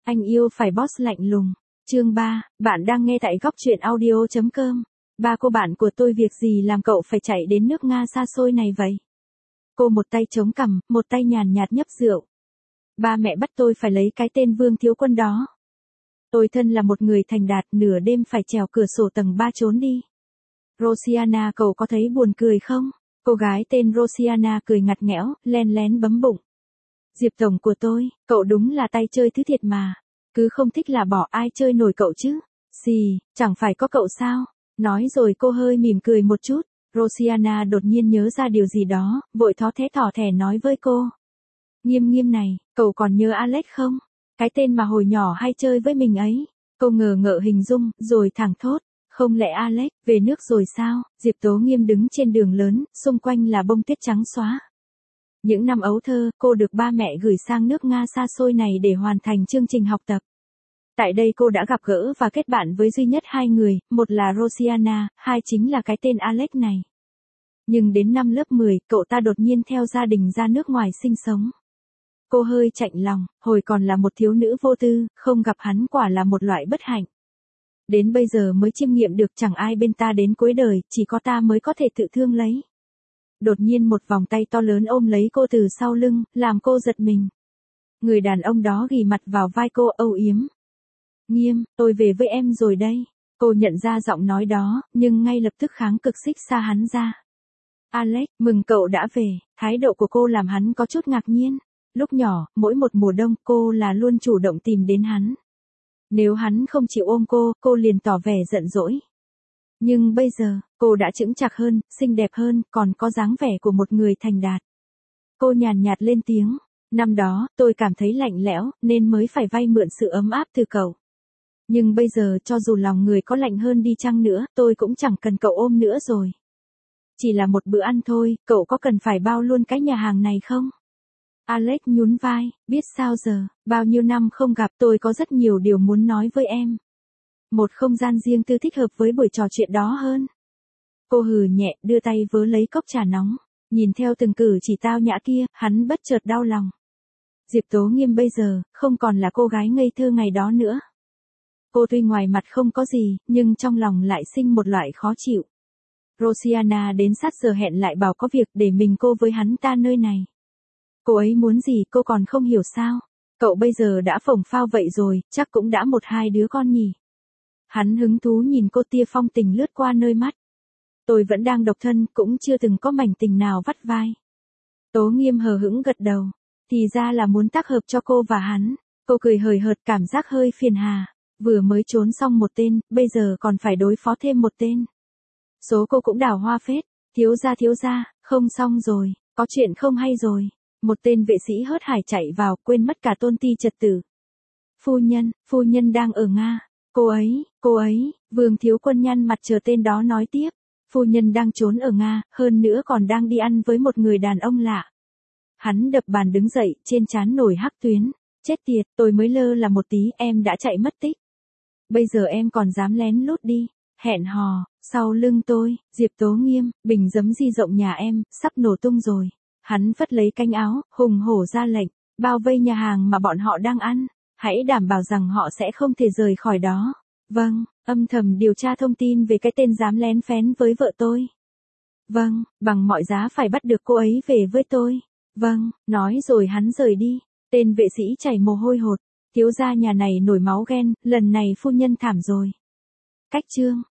Anh yêu phải boss lạnh lùng. Chương 3, bạn đang nghe tại góc truyện audio.com. Ba cô bạn của tôi việc gì làm cậu phải chạy đến nước Nga xa xôi này vậy? Cô một tay chống cằm, một tay nhàn nhạt nhấp rượu. Ba mẹ bắt tôi phải lấy cái tên Vương Thiếu Quân đó. Tôi thân là một người thành đạt, nửa đêm phải trèo cửa sổ tầng 3 trốn đi. Rosiana, cậu có thấy buồn cười không? Cô gái tên Rosiana cười ngặt nghẽo, len lén bấm bụng. Diệp tổng của tôi, cậu đúng là tay chơi thứ thiệt mà. Cứ không thích là bỏ, ai chơi nổi cậu chứ? Xì, chẳng phải có cậu sao? Nói rồi cô hơi mỉm cười một chút. Rosiana đột nhiên nhớ ra điều gì đó, vội thó thẻ nói với cô. Nghiêm này, cậu còn nhớ Alex không? Cái tên mà hồi nhỏ hay chơi với mình ấy. Cô ngờ ngợ hình dung, rồi thẳng thốt. Không lẽ Alex, về nước rồi sao? Diệp Tố Nghiêm đứng trên đường lớn, xung quanh là bông tuyết trắng xóa. Những năm ấu thơ, cô được ba mẹ gửi sang nước Nga xa xôi này để hoàn thành chương trình học tập. Tại đây cô đã gặp gỡ và kết bạn với duy nhất hai người, một là Rosiana, hai chính là cái tên Alex này. Nhưng đến năm lớp 10, cậu ta đột nhiên theo gia đình ra nước ngoài sinh sống. Cô hơi chạnh lòng, hồi còn là một thiếu nữ vô tư, không gặp hắn quả là một loại bất hạnh. Đến bây giờ mới chiêm nghiệm được chẳng ai bên ta đến cuối đời, chỉ có ta mới có thể tự thương lấy. Đột nhiên một vòng tay to lớn ôm lấy cô từ sau lưng, làm cô giật mình. Người đàn ông đó ghì mặt vào vai cô âu yếm. Nghiêm, tôi về với em rồi đây. Cô nhận ra giọng nói đó, nhưng ngay lập tức kháng cực xích xa hắn ra. Alex, mừng cậu đã về. Thái độ của cô làm hắn có chút ngạc nhiên. Lúc nhỏ, mỗi một mùa đông cô là luôn chủ động tìm đến hắn. Nếu hắn không chịu ôm cô liền tỏ vẻ giận dỗi. Nhưng bây giờ, cô đã chững chạc hơn, xinh đẹp hơn, còn có dáng vẻ của một người thành đạt. Cô nhàn nhạt lên tiếng. Năm đó, tôi cảm thấy lạnh lẽo, nên mới phải vay mượn sự ấm áp từ cậu. Nhưng bây giờ cho dù lòng người có lạnh hơn đi chăng nữa, tôi cũng chẳng cần cậu ôm nữa rồi. Chỉ là một bữa ăn thôi, cậu có cần phải bao luôn cái nhà hàng này không? Alex nhún vai, biết sao giờ, bao nhiêu năm không gặp tôi có rất nhiều điều muốn nói với em. Một không gian riêng tư thích hợp với buổi trò chuyện đó hơn. Cô hừ nhẹ, đưa tay vớ lấy cốc trà nóng. Nhìn theo từng cử chỉ tao nhã kia, hắn bất chợt đau lòng. Diệp Tố Nghiêm bây giờ, không còn là cô gái ngây thơ ngày đó nữa. Cô tuy ngoài mặt không có gì, nhưng trong lòng lại sinh một loại khó chịu. Rosiana đến sát giờ hẹn lại bảo có việc để mình cô với hắn ta nơi này. Cô ấy muốn gì cô còn không hiểu sao? Cậu bây giờ đã phồng phao vậy rồi, chắc cũng đã một hai đứa con nhỉ? Hắn hứng thú nhìn cô, tia phong tình lướt qua nơi mắt. Tôi vẫn đang độc thân, cũng chưa từng có mảnh tình nào vắt vai. Tố Nghiêm hờ hững gật đầu. Thì ra là muốn tác hợp cho cô và hắn. Cô cười hời hợt, cảm giác hơi phiền hà. Vừa mới trốn xong một tên, bây giờ còn phải đối phó thêm một tên. Số cô cũng đào hoa phết. Thiếu gia, không xong rồi, có chuyện không hay rồi. Một tên vệ sĩ hớt hải chạy vào, quên mất cả tôn ti trật tự. Phu nhân đang ở Nga. Cô ấy, Vương Thiếu Quân nhăn mặt chờ tên đó nói tiếp. Phu nhân đang trốn ở Nga, hơn nữa còn đang đi ăn với một người đàn ông lạ. Hắn đập bàn đứng dậy, trên trán nổi hắc tuyến. Chết tiệt, tôi mới lơ là một tí, em đã chạy mất tích. Bây giờ em còn dám lén lút đi, hẹn hò, sau lưng tôi, Diệp Tố Nghiêm, bình giấm di rộng nhà em, sắp nổ tung rồi. Hắn phất lấy cánh áo, hùng hổ ra lệnh, bao vây nhà hàng mà bọn họ đang ăn. Hãy đảm bảo rằng họ sẽ không thể rời khỏi đó. Vâng, âm thầm điều tra thông tin về cái tên dám lén phén với vợ tôi. Vâng, bằng mọi giá phải bắt được cô ấy về với tôi. Vâng, nói rồi hắn rời đi. Tên vệ sĩ chảy mồ hôi hột. Thiếu gia nhà này nổi máu ghen, lần này phu nhân thảm rồi. Cách chương.